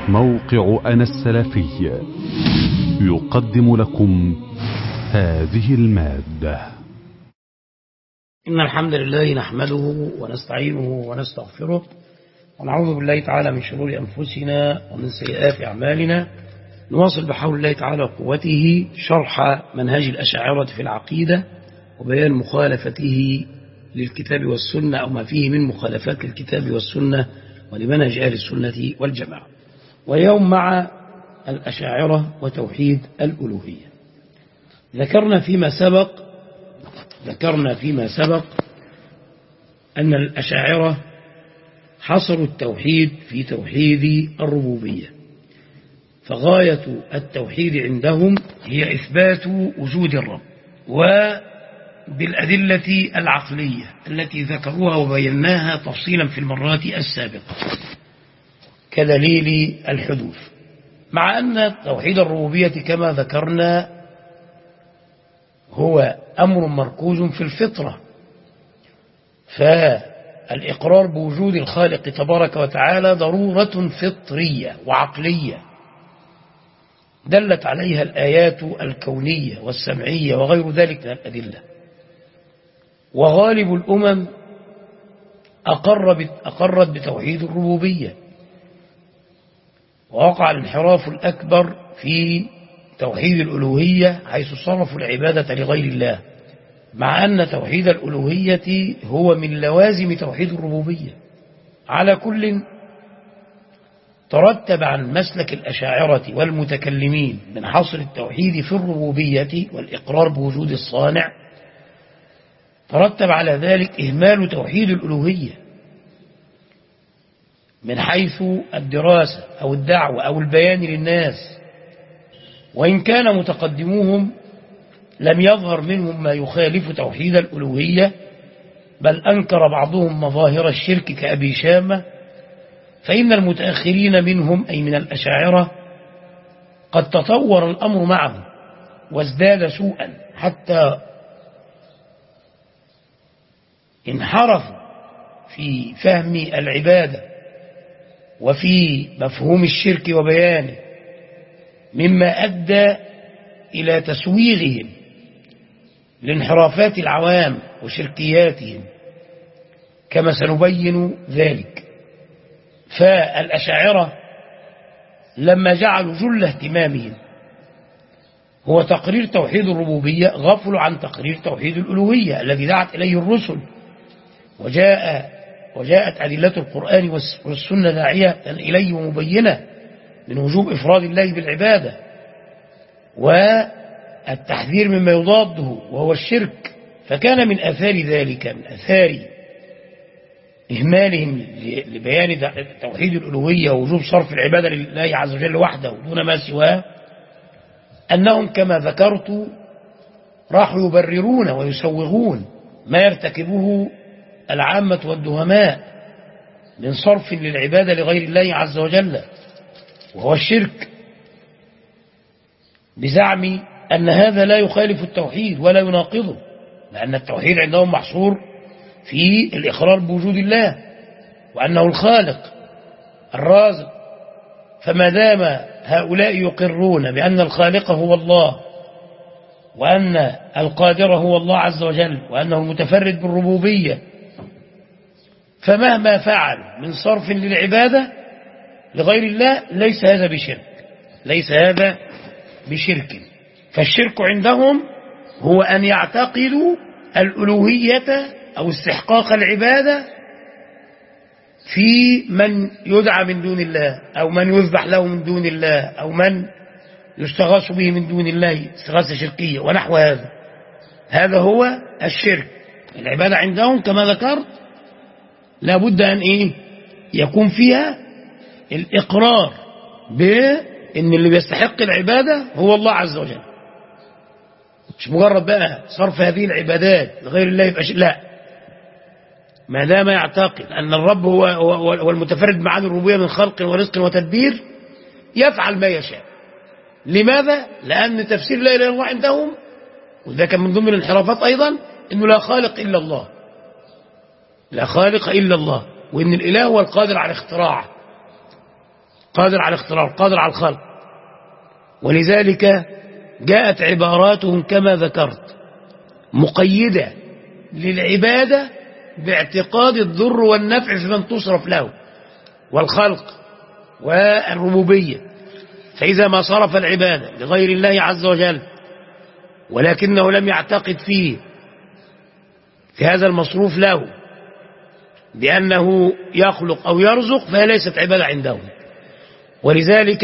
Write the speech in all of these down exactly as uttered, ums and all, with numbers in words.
موقع أنا السلفي يقدم لكم هذه المادة. إن الحمد لله نحمده ونستعينه ونستغفره ونعوذ بالله تعالى من شرور أنفسنا ومن سيئات أعمالنا. نواصل بحول الله تعالى وقوته شرح منهج الأشاعرة في العقيدة وبيان مخالفته للكتاب والسنة أو ما فيه من مخالفات للكتاب والسنة ولمنهج أهل السنة والجماعة. واليوم مع الأشاعرة وتوحيد الألوهية. ذكرنا فيما سبق ذكرنا فيما سبق أن الأشاعرة حصروا التوحيد في توحيد الربوبية، فغاية التوحيد عندهم هي إثبات وجود الرب وبالأدلة العقلية التي ذكروها وبيناها تفصيلا في المرات السابقة كدليل الحدوث، مع أن توحيد الربوبية كما ذكرنا هو أمر مركوز في الفطرة، فالإقرار بوجود الخالق تبارك وتعالى ضرورة فطرية وعقلية دلت عليها الآيات الكونية والسمعية وغير ذلك من الأدلة. وغالب الأمم أقرت بتوحيد الربوبية، ووقع الانحراف الأكبر في توحيد الألوهية حيث صرفوا العبادة لغير الله، مع أن توحيد الألوهية هو من لوازم توحيد الربوبية. على كل ترتب عن مسلك الأشاعرة والمتكلمين من حصر التوحيد في الربوبية والإقرار بوجود الصانع، ترتب على ذلك إهمال توحيد الألوهية من حيث الدراسة أو الدعوة أو البيان للناس، وإن كان متقدموهم لم يظهر منهم ما يخالف توحيد الألوهية، بل أنكر بعضهم مظاهر الشرك كأبي شامة، فإن المتأخرين منهم أي من الأشاعرة قد تطور الأمر معهم وازداد سوءا حتى انحرفوا في فهم العبادة وفي مفهوم الشرك وبيانه، مما أدى إلى تسويغهم لانحرافات العوام وشركياتهم كما سنبين ذلك. فالأشاعرة لما جعلوا جل اهتمامهم هو تقرير توحيد الربوبية غفلوا عن تقرير توحيد الألوهية الذي دعت إليه الرسل، وجاء وجاءت أدلة القرآن والسنة داعية إليه ومبينة من وجوب إفراد الله بالعبادة والتحذير مما يضاده وهو الشرك. فكان من آثار ذلك من آثار إهمالهم لبيان توحيد الألوهية ووجوب صرف العبادة لله عز وجل وحده دون ما سواه أنهم كما ذكرت راحوا يبررون ويسوغون ما يرتكبه العامة والدهماء من صرف للعبادة لغير الله عز وجل وهو الشرك، بزعم أن هذا لا يخالف التوحيد ولا يناقضه، لأن التوحيد عندهم محصور في الإقرار بوجود الله وأنه الخالق الرازق. فما دام هؤلاء يقرون بأن الخالق هو الله وأن القادر هو الله عز وجل وأنه المتفرد بالربوبية، فمهما فعل من صرف للعبادة لغير الله ليس هذا بشرك ليس هذا بشرك فالشرك عندهم هو أن يعتقدوا الألوهية أو استحقاق العبادة في من يدعى من دون الله أو من يذبح له من دون الله أو من يستغاث به من دون الله استغاثة شركية ونحو هذا. هذا هو الشرك. العبادة عندهم كما ذكرت لابد أن إيه يكون فيها الإقرار بأن اللي بيستحق العبادة هو الله عز وجل، مش مجرد بقى صرف هذه العبادات لغير الله يبقى شيء. لا، ما دام يعتقد أن الرب هو, هو, هو المتفرد معاني الربوبية من خلق ورزق وتدبير يفعل ما يشاء. لماذا؟ لأن تفسير لا إله إلا الله عندهم، وده كان من ضمن الانحرافات أيضا، أنه لا خالق إلا الله لا خالق إلا الله وإن الإله هو القادر على اختراع قادر على الاختراع، قادر على الخلق. ولذلك جاءت عباراتهم كما ذكرت مقيدة للعبادة باعتقاد الضر والنفع في من تصرف له والخلق والربوبية. فإذا ما صرف العبادة لغير الله عز وجل ولكنه لم يعتقد فيه في هذا المصروف له بأنه يخلق أو يرزق فهي ليست عبادة عندهم. ولذلك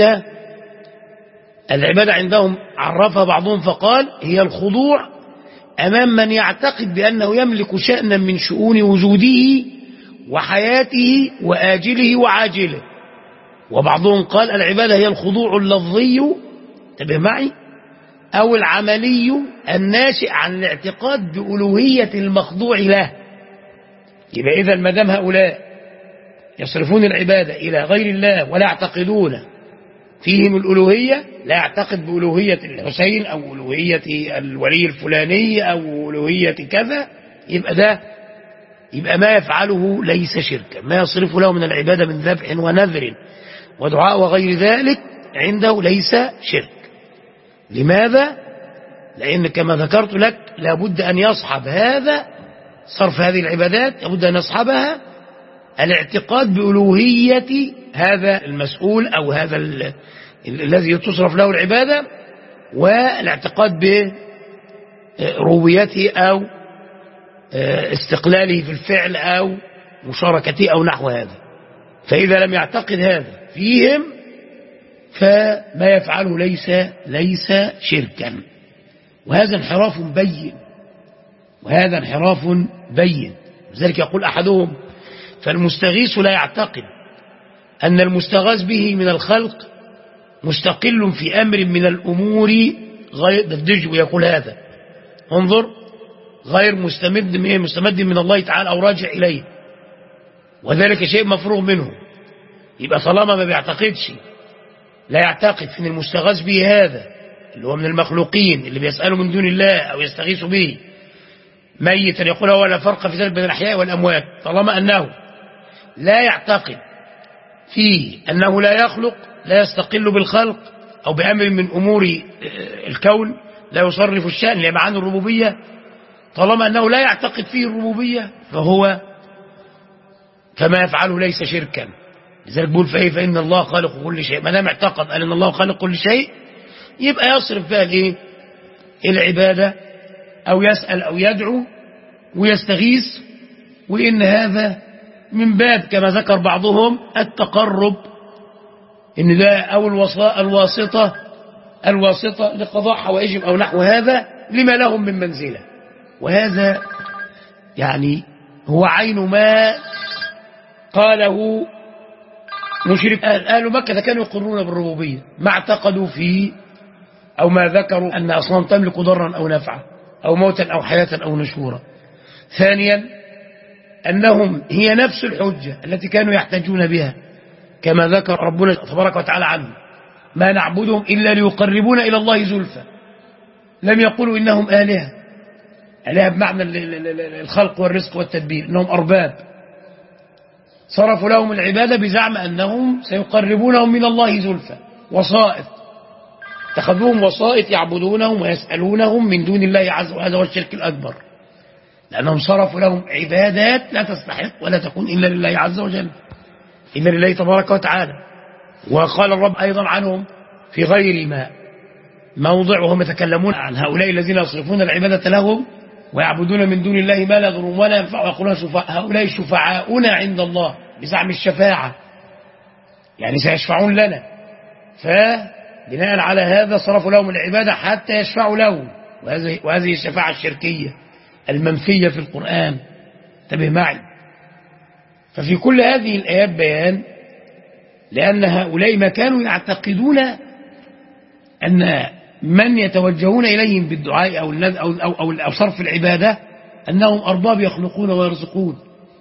العبادة عندهم عرفها بعضهم فقال هي الخضوع أمام من يعتقد بأنه يملك شأنا من شؤون وجوده وحياته وآجله وعاجله. وبعضهم قال العبادة هي الخضوع اللفظي، انتبه معي، أو العملي الناشئ عن الاعتقاد بألوهية المخضوع له. يبقى إذا ما دام هؤلاء يصرفون العبادة إلى غير الله ولا يعتقدون فيهم الألوهية، لا يعتقد بألوهية الحسين أو ألوهية الولي الفلاني أو ألوهية كذا، يبقى ده يبقى ما يفعله ليس شركا. ما يصرف له من العبادة من ذبح ونذر ودعاء وغير ذلك عنده ليس شرك. لماذا؟ لأن كما ذكرت لك لابد أن يصحب هذا صرف هذه العبادات، لابد أن يصحبها الاعتقاد بألوهية هذا المسؤول أو هذا الذي تصرف له العبادة، والاعتقاد بربوبيته أو استقلاله في الفعل أو مشاركته أو نحو هذا. فإذا لم يعتقد هذا فيهم فما يفعله ليس ليس شركا. وهذا انحراف بين، وهذا انحراف بين. لذلك يقول أحدهم فالمستغيث لا يعتقد أن المستغاث به من الخلق مستقل في أمر من الأمور غير الدجو، يقول هذا انظر غير مستمد من مستمد من الله تعالى أو راجع إليه، وذلك شيء مفروغ منه. يبقى طالما ما بيعتقدش، لا يعتقد في المستغاث به هذا اللي هو من المخلوقين اللي بيسألوا من دون الله أو يستغيثوا به ميتا، يقول هو لا فرق في ذلك بين الأحياء والأموات، طالما أنه لا يعتقد فيه أنه لا يخلق، لا يستقل بالخلق أو بأمر من أمور الكون، لا يصرف الشأن لمعاني الربوبية، طالما أنه لا يعتقد فيه الربوبية فهو فما يفعله ليس شركا. لذلك بقول فإيه فإن الله خالق كل شيء. ما دام اعتقد أن الله خالق كل شيء يبقى يصرف بها الايه العبادة أو يسأل أو يدعو ويستغيث، وإن هذا من باب كما ذكر بعضهم التقرب، إن ده أو الواسطة الواسطة لقضاء حوائجهم أو نحو هذا لما لهم من منزلة. وهذا يعني هو عين ما قاله مشرك أهل مكة كانوا يقرون بالربوبية، ما اعتقدوا فيه أو ما ذكروا أن أصنام تملك ضرا أو نفعا أو موتا أو حياة أو نشورا. ثانيا أنهم هي نفس الحجة التي كانوا يحتجون بها كما ذكر ربنا تبارك وتعالى عنه ما نعبدهم إلا ليقربونا إلى الله زلفى. لم يقولوا إنهم آلهة، آلهة بمعنى الخلق والرزق والتدبير، إنهم أرباب صرفوا لهم العبادة بزعم أنهم سيقربونهم من الله زلفى، وسائط اتخذوهم وسائط يعبدونهم ويسألونهم من دون الله عز وجل. هذا هو الشرك الأكبر، لأنهم صرفوا لهم عبادات لا تستحق ولا تكون إلا لله عز وجل، إلا لله تبارك وتعالى. وقال الرب أيضا عنهم في غير ما موضع وهم يتكلمون عن هؤلاء الذين يصرفون العبادة لهم ويعبدون من دون الله ما لا يضر ولا ينفع، ويقولون هؤلاء شفعاؤنا عند الله بزعم الشفاعة، يعني سيشفعون لنا. فبناء على هذا صرفوا لهم العبادة حتى يشفعوا لهم، وهذه الشفاعة الشركية المنفية في القرآن. انتبه معي. ففي كل هذه الآيات بيان لأن هؤلاء ما كانوا يعتقدون أن من يتوجهون إليهم بالدعاء أو أو أو أو صرف العبادة أنهم أرباب يخلقون ويرزقون.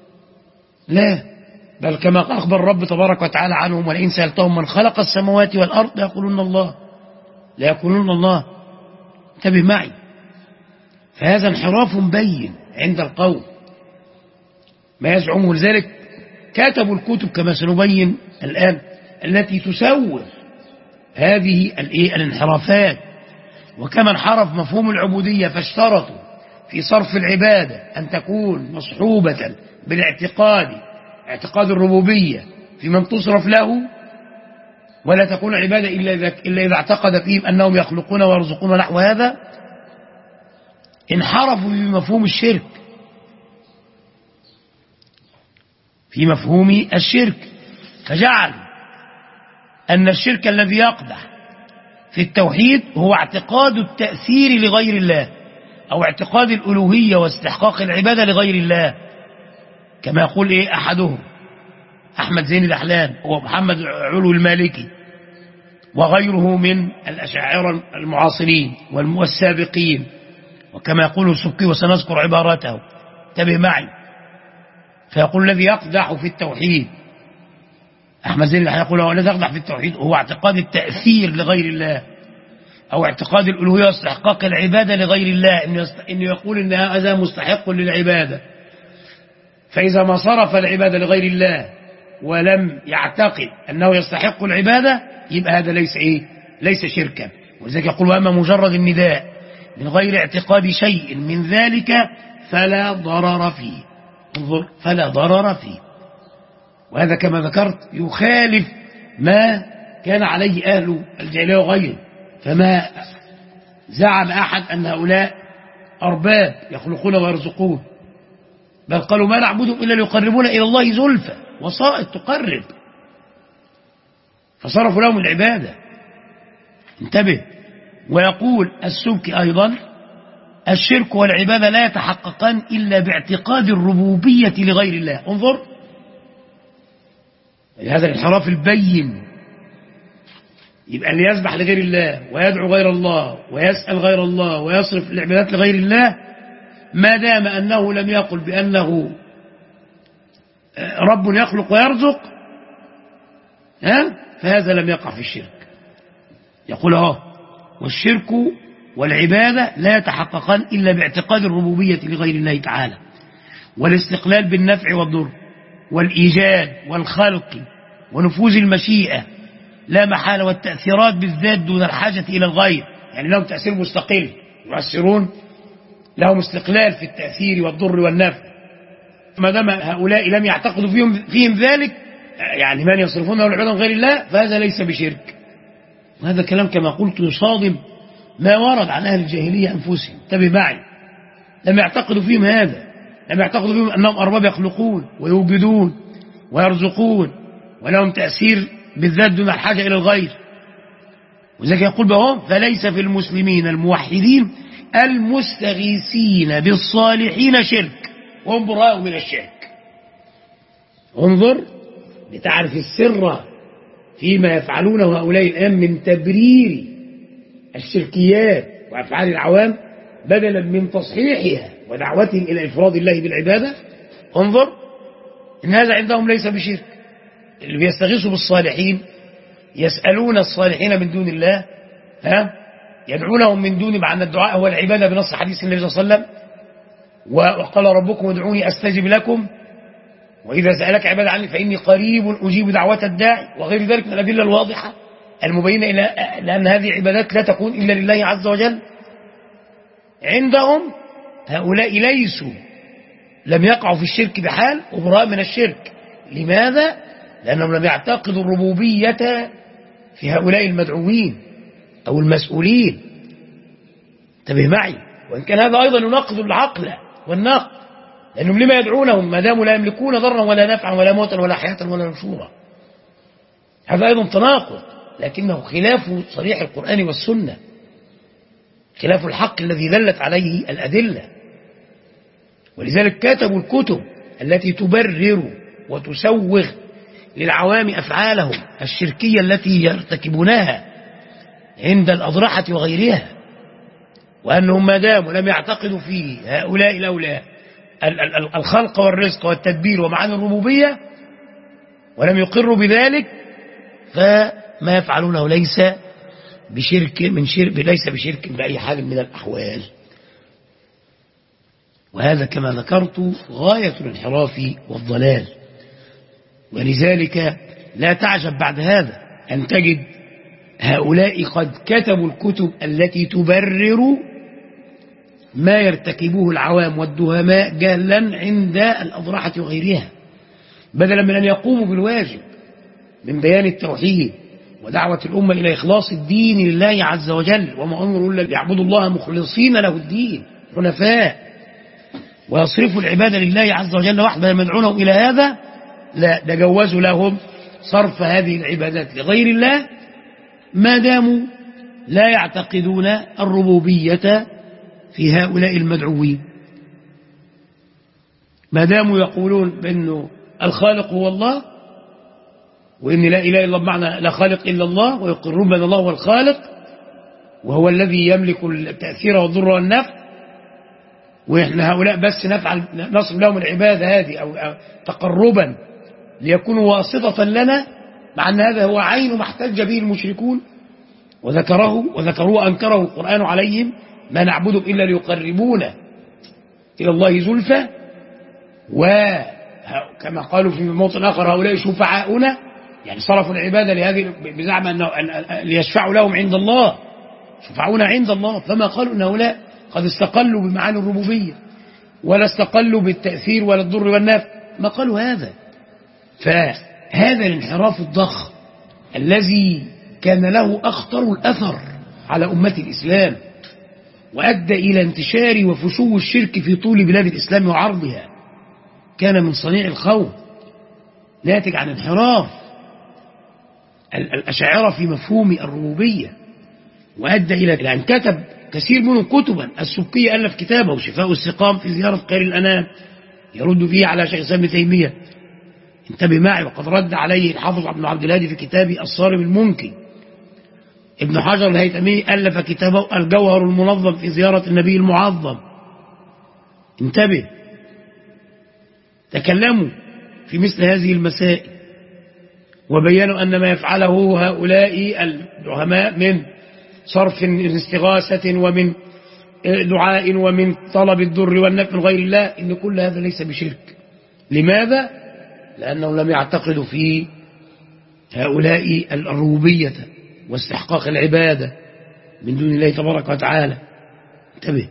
لا، بل كما أخبر الرب تبارك وتعالى عنهم ولئن سألتهم من خلق السماوات والأرض ليقولون الله، لا يقولون الله. انتبه معي. فهذا انحراف بين عند القوم ما يزعمه. لذلك كتبوا الكتب كما سنبين الآن التي تسوغ هذه الانحرافات. وكما انحرف مفهوم العبودية فاشترطوا في صرف العبادة أن تكون مصحوبة بالاعتقاد، اعتقاد الربوبية في من تصرف له، ولا تكون عبادة إلا إذا, إلا إذا اعتقد فيهم أنهم يخلقون ويرزقون نحو هذا. انحرفوا في مفهوم الشرك، في مفهوم الشرك، فجعلوا أن الشرك الذي يقدح في التوحيد هو اعتقاد التأثير لغير الله، أو اعتقاد الألوهية واستحقاق العبادة لغير الله، كما يقول إيه أحدهم أحمد زين الأحلام ومحمد علو المالكي وغيره من الأشاعرة المعاصرين والسابقين، وكما يقول السبكي وسنذكر عبارته، انتبه معي. فيقول الذي يقدح في التوحيد، أحمد زين الأحلام يقول الذي يقدح في التوحيد هو اعتقاد التأثير لغير الله، أو اعتقاد الألوهية واستحقاق العبادة لغير الله، إنه يقول إن هذا مستحق للعبادة، فإذا ما صرف العبادة لغير الله ولم يعتقد أنه يستحق العبادة يبقى هذا ليس إيه؟ ليس شركا. ولذلك يقول وأما مجرد النداء من غير اعتقاد شيء من ذلك فلا ضرر فيه. انظر، فلا ضرر فيه. وهذا كما ذكرت يخالف ما كان عليه أهل الجاهلية وغيره، فما زعم أحد أن هؤلاء أرباب يخلقون ويرزقون، بل قالوا ما نعبدهم إلا ليقربون إلى الله زلفى، وسائط تقرب، فصرفوا لهم العبادة. انتبه. ويقول السبكي أيضا الشرك والعبادة لا يتحققان إلا باعتقاد الربوبية لغير الله. انظر، هذا الانحراف البين. يبقى اللي يسبح لغير الله ويدعو غير الله ويسأل غير الله ويصرف العبادات لغير الله، ما دام أنه لم يقل بأنه رب يخلق ويرزق، ها، فهذا لم يقع في الشرك. يقول اه والشرك والعبادة لا يتحققان إلا باعتقاد الربوبية لغير الله تعالى، والاستقلال بالنفع والضر والإيجاد والخلق ونفوذ المشيئة لا محالة، والتأثيرات بالذات دون الحاجة إلى الغير. يعني لهم تأثير مستقل، يؤثرون، لهم استقلال في التأثير والضر والنفع. ما دام هؤلاء لم يعتقدوا فيهم, فيهم ذلك، يعني من يصرفونه العبادة غير الله، فهذا ليس بشرك. وهذا كلام كما قلت يصادم ما ورد عن أهل الجاهلية أنفسهم. انتبه معي، لم يعتقدوا فيهم هذا، لم يعتقدوا فيهم أنهم أرباب يخلقون ويوجدون ويرزقون ولهم تأثير بالذات دون الحاجة إلى الغير. وذلك يقول بهم فليس في المسلمين الموحدين المستغيثين بالصالحين شرك وهم براء من الشرك. انظر لتعرف السر فيما يفعلونه هؤلاء الآن من تبرير الشركيات وأفعال العوام بدلا من تصحيحها ودعوتهم إلى إفراد الله بالعبادة. انظر إن هذا عندهم ليس بشرك. اللي بيستغيثوا بالصالحين يسألون الصالحين من دون الله، ها، يدعونهم من دون، مع أن الدعاء هو العبادة بنص حديث النبي صلى الله عليه وسلم، وقال ربكم ادعوني أستجب لكم، وإذا سألك عباد عني فإني قريب أجيب دعوة الداعي، وغير ذلك من الأدلة الواضحة المبينة إلى لأن هذه عبادات لا تكون إلا لله عز وجل. عندهم هؤلاء ليسوا، لم يقعوا في الشرك بحال وبراء من الشرك. لماذا؟ لأنهم لم يعتقدوا الربوبية في هؤلاء المدعوين أو المسؤولين. انتبه معي، وإن كان هذا أيضا يناقض العقل والنقد، لأنهم لما يدعونهم ما داموا لا يملكون ضرا ولا نفعا ولا موتا ولا حياة ولا نشورا؟ هذا أيضا تناقض، لكنه خلاف صريح القرآن والسنة، خلاف الحق الذي دلت عليه الأدلة. ولذلك كتبوا الكتب التي تبرر وتسوغ للعوام أفعالهم الشركية التي يرتكبونها عند الأضرحة وغيرها، وأنهم ما داموا لم يعتقدوا في هؤلاء الأولى الخلق والرزق والتدبير ومعاني الربوبية ولم يقروا بذلك، فما يفعلونه ليس بشرك من شرك، ليس بشرك بأي حال من الأحوال. وهذا كما ذكرت غاية الانحراف والضلال. ولذلك لا تعجب بعد هذا أن تجد هؤلاء قد كتبوا الكتب التي تبرر ما يرتكبوه العوام والدهماء جهلا عند الأضرحة وغيرها، بدلا من أن يقوموا بالواجب من بيان التوحيد ودعوة الأمة إلى إخلاص الدين لله عز وجل، وما أمروا إلا ليعبدوا الله مخلصين له الدين حنفاء ويصرفوا العبادة لله عز وجل وحده يدعونهم إلى هذا. لا، ده جوزوا لهم صرف هذه العبادات لغير الله ما داموا لا يعتقدون الربوبية في هؤلاء المدعوين، ما داموا يقولون بأنه الخالق هو الله، وإن لا إله إلا الله بمعنى لا خالق إلا الله، ويقرون بأن الله هو الخالق وهو الذي يملك التأثير والضر والنفع، وإحنا هؤلاء بس نفعل نصب لهم العبادة هذه أو تقربا ليكونوا واسطة لنا، مع أن هذا هو عين ما احتج به المشركون وذكره وذكروه أنكره القرآن عليهم: ما نعبدهم إلا ليقربونا إلى الله زلفى، وكما قالوا في موطن آخر: هؤلاء شفعاؤنا، يعني صرفوا العبادة لهذه بزعم أنه ليشفعوا لهم عند الله، شفعونا عند الله. فما قالوا أن هؤلاء قد استقلوا بمعاني الربوبية ولا استقلوا بالتأثير ولا الضر والنفع، ما قالوا هذا. فهذا الانحراف الضخم الذي كان له أخطر الأثر على أمة الإسلام وأدى إلى انتشار وفشو الشرك في طول بلاد الإسلام وعرضها، كان من صنيع القوم ناتج عن انحراف الأشاعرة في مفهوم الربوبية، وأدى إلى أن كتب كثير منهم كتبا. السبكي ألف كتابه شفاء السقام في زيارة خير الأنام يرد فيه على شيخ الإسلام ابن تيمية، انتبه معي، وقد رد عليه الحافظ ابن عبد الهادي في كتابه الصارم المنكي. ابن حجر الهيثمي ألف كتابه الجوهر المنظم في زيارة النبي المعظم، انتبه، تكلموا في مثل هذه المسائل وبينوا أن ما يفعله هؤلاء الدهماء من صرف استغاثة ومن دعاء ومن طلب الضر والنفع من غير الله، إن كل هذا ليس بشرك. لماذا؟ لأنهم لم يعتقدوا في هؤلاء الربوبية واستحقاق العبادة من دون الله تبارك وتعالى، انتبه.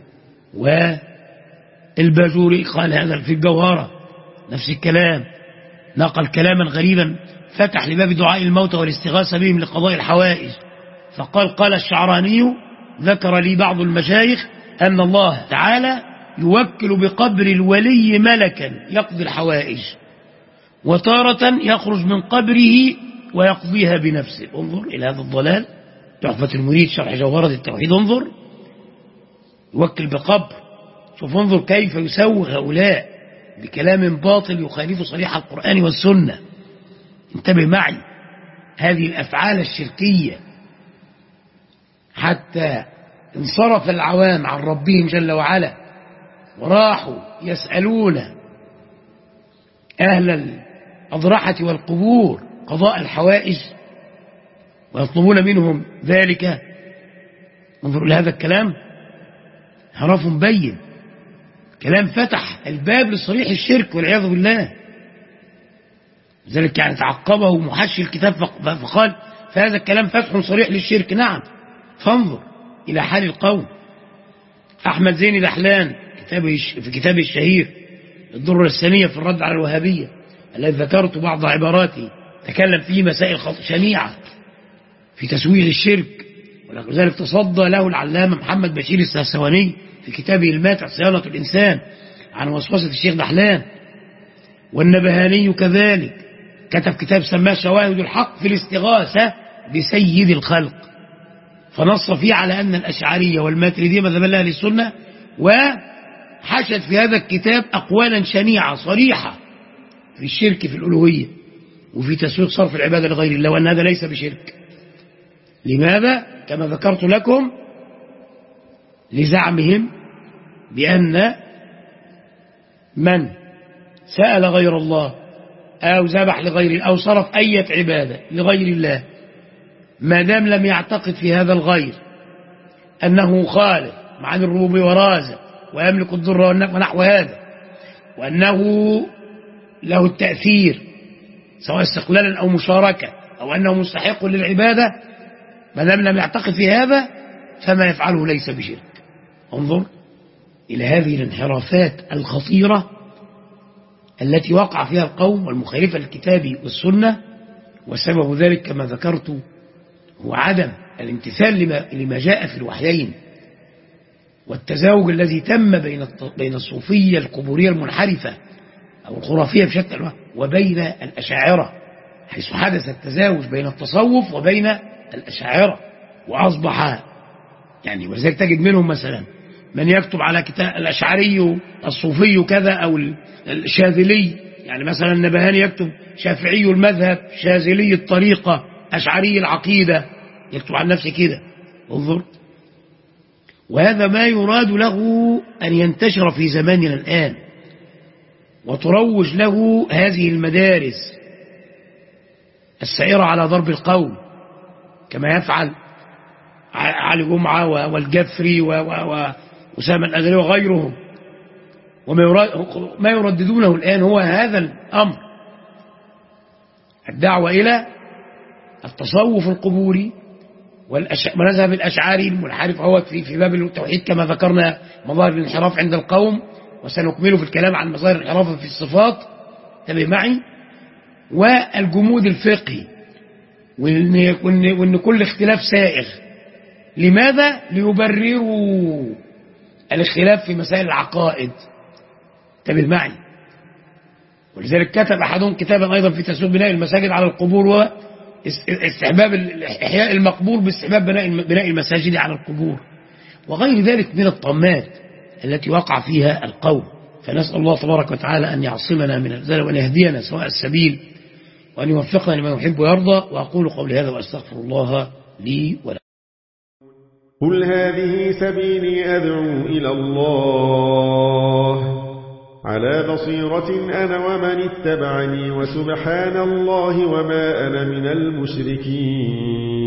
والباجوري قال هذا في الجوهرة نفس الكلام، نقل كلاما غريبا فتح لباب دعاء الموتى والاستغاثة بهم لقضاء الحوائج، فقال: قال الشعراني: ذكر لي بعض المشايخ أن الله تعالى يوكل بقبر الولي ملكا يقضي الحوائج، وتارة يخرج من قبره ويقضيها بنفسه. انظر إلى هذا الضلال، تحفة المريد شرح جوهرة التوحيد، انظر، يوكل بقبر. شوف انظر كيف يسوغ هؤلاء بكلام باطل يخالف صريح القرآن والسنة. انتبه معي، هذه الأفعال الشركية حتى انصرف العوام عن ربهم جل وعلا وراحوا يسألون أهل الأضرحة والقبور قضاء الحوائج ويطلبون منهم ذلك. انظروا لهذا الكلام، انحراف مبين، كلام فتح الباب لصريح الشرك والعياذ بالله. لذلك يعني تعقبه محشي الكتاب فقال: فهذا الكلام فتح صريح للشرك. نعم، فانظر إلى حال القوم. أحمد زين دحلان في كتابه الشهير الدرة الثانية في الرد على الوهابية الذي ذكرت بعض عباراته، تكلم فيه مسائل شنيعة في تسويغ الشرك، ولذلك تصدى له العلامة محمد بشير السهسواني في كتابه الماتع صيانة الإنسان عن وسوسة الشيخ دحلان. والنبهاني كذلك كتب كتاب سماه شواهد الحق في الاستغاثة بسيد الخلق، فنص فيه على أن الأشعرية والماتريدية مذهبا لأهل السنة، وحشد في هذا الكتاب أقوالا شنيعة صريحة في الشرك في الألوهية وفي تسويق صرف العبادة لغير الله، وأن هذا ليس بشرك. لماذا؟ كما ذكرت لكم، لزعمهم بأن من سأل غير الله أو ذبح لغير أو صرف أي عبادة لغير الله ما دام لم يعتقد في هذا الغير أنه خالق مع الربوبية ورازق ويملك الضر والنفع ونحو هذا، وأنه له التأثير سواء استقلالا أو مشاركة أو أنه مستحق للعبادة، ما دام لم يعتقد في هذا فما يفعله ليس بشرك. انظر إلى هذه الانحرافات الخطيرة التي وقع فيها القوم والمخالفة للكتاب والسنة، وسبب ذلك كما ذكرت هو عدم الامتثال لما, لما جاء في الوحيين، والتزاوج الذي تم بين بين الصوفية القبورية المنحرفة أو الخرافية بشكل أنواع وبين الأشاعرة، حيث حدث التزاوج بين التصوف وبين الأشاعرة، وأصبح يعني ولذلك تجد منهم مثلا من يكتب على كتاب الأشعري الصوفي كذا أو الشاذلي، يعني مثلا النبهاني يكتب شافعي المذهب شاذلي الطريقة أشعري العقيدة، يكتب عن نفسه كده. انظر، وهذا ما يراد له أن ينتشر في زماننا الآن، وتروج له هذه المدارس السائرة على ضرب القوم كما يفعل علي جمعة والجفري وأسامة الأزهري وغيرهم. وما يرددونه الآن هو هذا الأمر، الدعوة إلى التصوف القبوري والمذهب الأشعري المنحرف هو في في باب التوحيد كما ذكرنا مظاهر الانحراف عند القوم، وسنكمله في الكلام عن مظاهر الانحراف في الصفات، تبع معي، والجمود الفقهي، وإن, وإن, وإن كل اختلاف سائغ. لماذا؟ ليبرروا الاختلاف في مسائل العقائد، تبع معي. ولذلك كتب أحدهم كتابا أيضا في تسويق بناء المساجد على القبور، واستحباب إحياء المقبور باستحباب بناء المساجد على القبور، وغير ذلك من الطمات التي وقع فيها القوم. فنسأل الله تبارك وتعالى أن يعصمنا من الزلل وأن يهدينا سواء السبيل وأن يوفقنا لما يحب ويرضى. وأقول قولي هذا وأستغفر الله لي ولكم. قل هذه سبيلي أدعو إلى الله على بصيرة أنا ومن اتبعني، وسبحان الله وما أنا من المشركين.